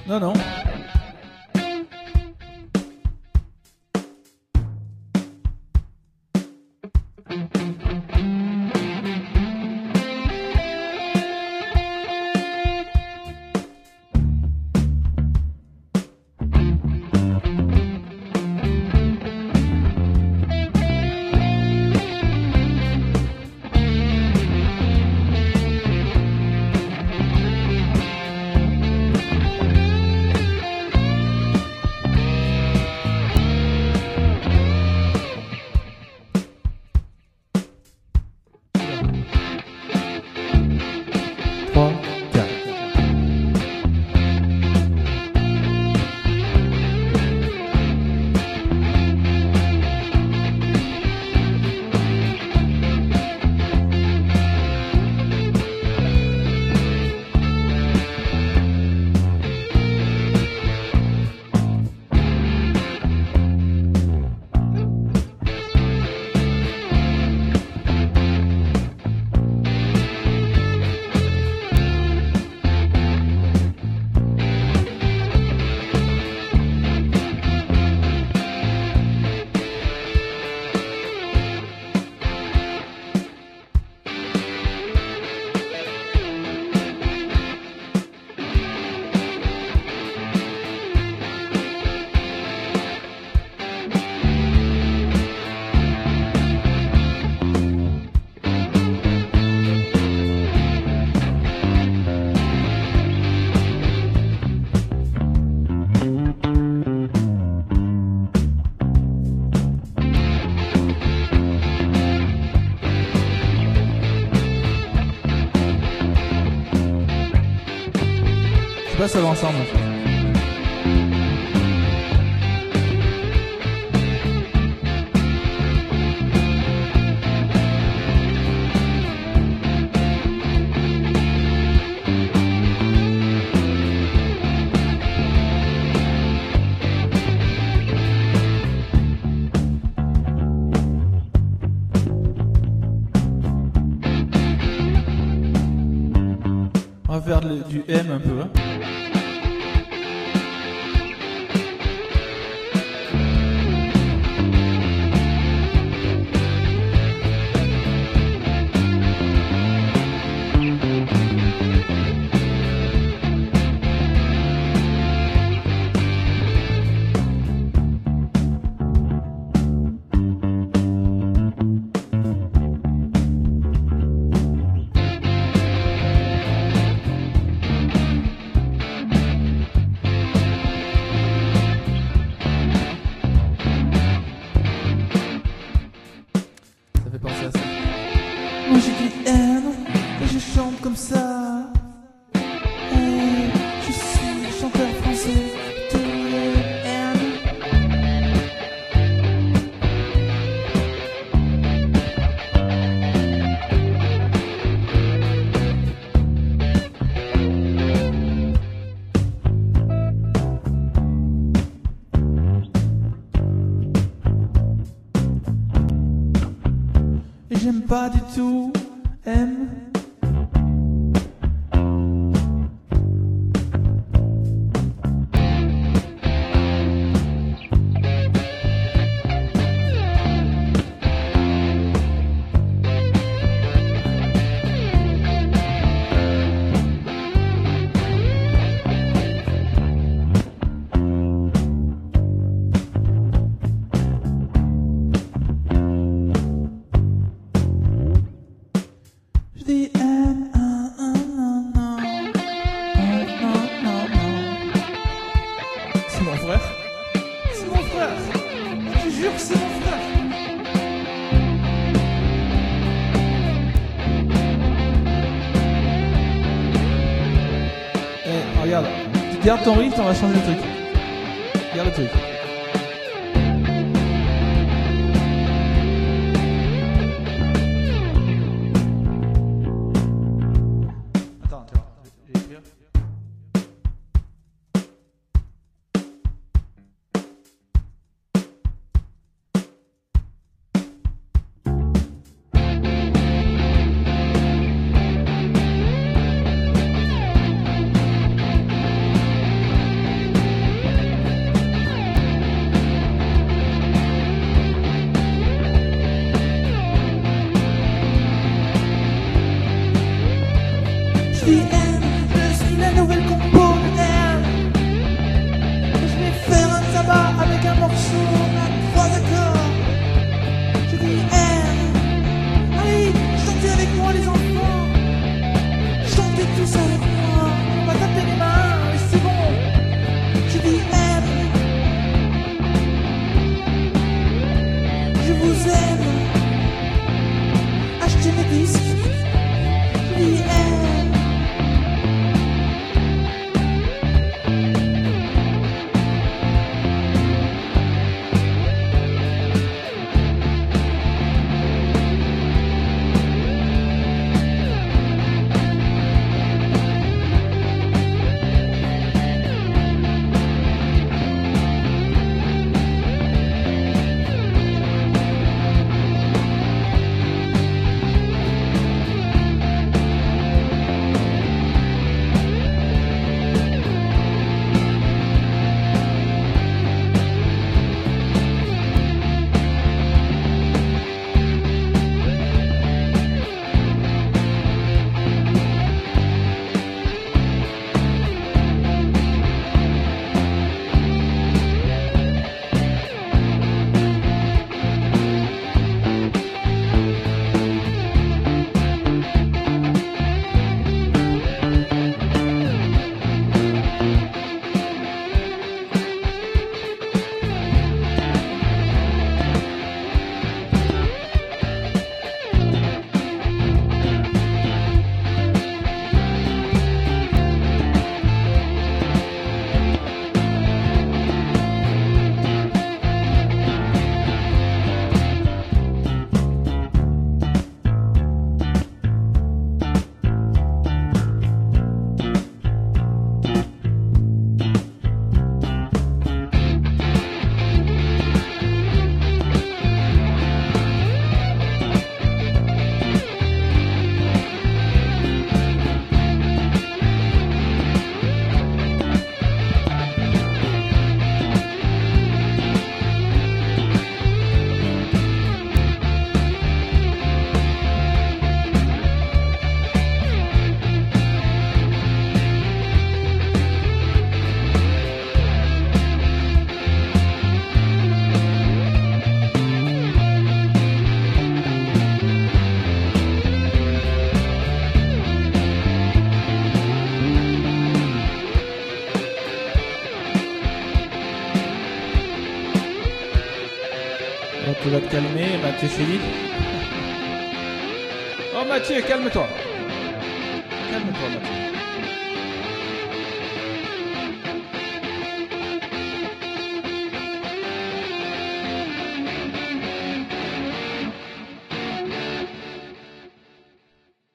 Non, non. Je sais pas, ça va ensemble. On va faire du M un peu. Hein. Moi j'écris M et je chante comme ça. Et je suis chanteur français de M. Et j'aime pas du tout M. Je dis N, non, non. C'est mon frère. C'est mon frère. Je te jure que c'est mon frère. Eh, regarde. Garde ton rythme, on va changer le truc. Garde le truc. dis M, je suis la nouvelle compo de M. Je vais faire un tabac avec un morceau à 3 accords. Je dis M. Allez, chantez avec moi les enfants. Chantez tous avec moi. On va taper les mains, mais c'est bon. Je dis M. Je vous aime. Achetez mes disques. Je dis M. Bon, tu vas te calmer, Mathieu Chély. Oh Mathieu, calme-toi. Calme-toi Mathieu.